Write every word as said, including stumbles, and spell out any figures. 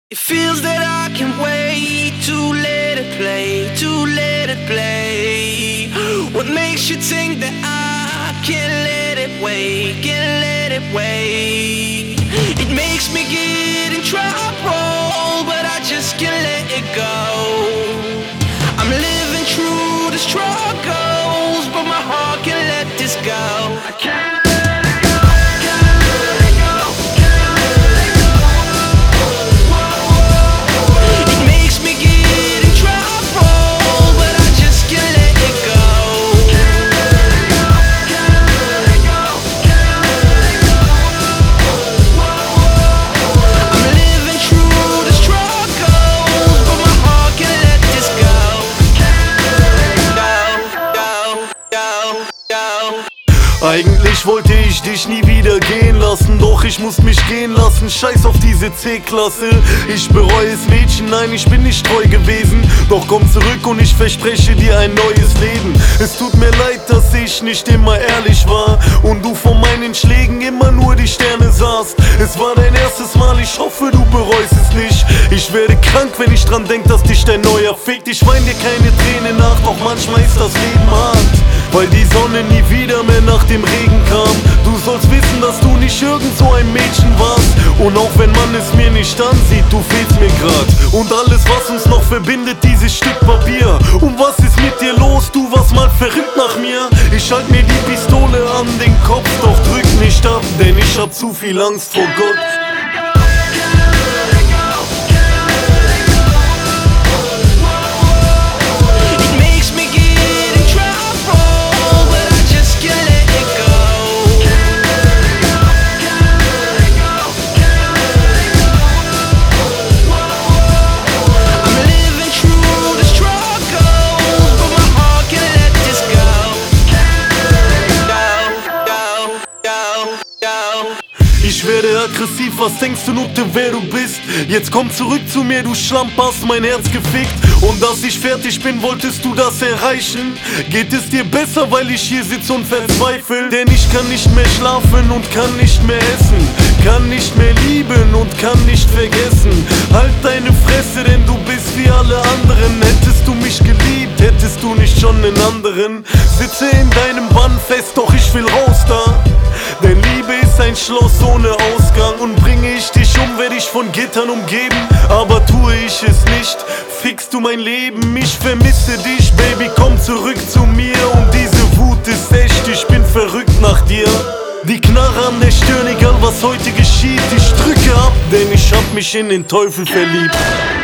It feels that I can't wait to let it play, to let it play. What makes you think that I can't let it wait, can't let it wait? It makes me get in trouble, but I just can't let it go. I'm living through the struggles, but my heart can't let this go. I can't. Eigentlich wollte ich dich nie wieder gehen lassen, doch ich muss mich gehen lassen, scheiß auf diese C-Klasse. Ich bereue es, Mädchen, nein, ich bin nicht treu gewesen. Doch komm zurück und ich verspreche dir ein neues Leben. Es tut mir leid, dass ich nicht immer ehrlich war und du von meinen Schlägen immer nur die Sterne sahst. Es war dein erstes Mal, ich hoffe du bereust es nicht. Ich werde krank, wenn ich dran denk, dass dich dein Neuer fickt. Ich wein dir keine Träne nach, doch manchmal ist das Leben hart, weil die Sonne nie wieder mehr nach dem Regen kam. Du sollst wissen, dass du nicht irgend so ein Mädchen warst. Und auch wenn man es mir nicht ansieht, du fehlst mir grad. Und alles, was uns noch verbindet, dieses Stück Papier. Und was ist mit dir los? Du warst mal verrückt nach mir. Ich halt mir die Pistole an den Kopf, doch drück nicht ab, denn ich hab zu viel Angst vor Gott. Ich werde aggressiv, was denkst du, Nutte, wer du bist? Jetzt komm zurück zu mir, du Schlamp, hast mein Herz gefickt. Und dass ich fertig bin, wolltest du das erreichen? Geht es dir besser, weil ich hier sitze und verzweifle? Denn ich kann nicht mehr schlafen und kann nicht mehr essen, kann nicht mehr lieben und kann nicht vergessen. Halt deine Fresse, denn du bist wie alle anderen. Hättest du mich geliebt, hättest du nicht schon einen anderen. Sitze in deinem Bann fest, doch ich will raus da. Denn Liebe ist ein Schloss ohne Ausgang. Und bringe ich dich um, werde ich von Gittern umgeben. Aber tue ich es nicht, fickst du mein Leben. Ich vermisse dich, Baby, komm zurück zu mir. Und diese Wut ist echt, ich bin verrückt nach dir. Die Knarre an der Stirn, egal was heute geschieht. Ich drücke ab, denn ich hab mich in den Teufel verliebt.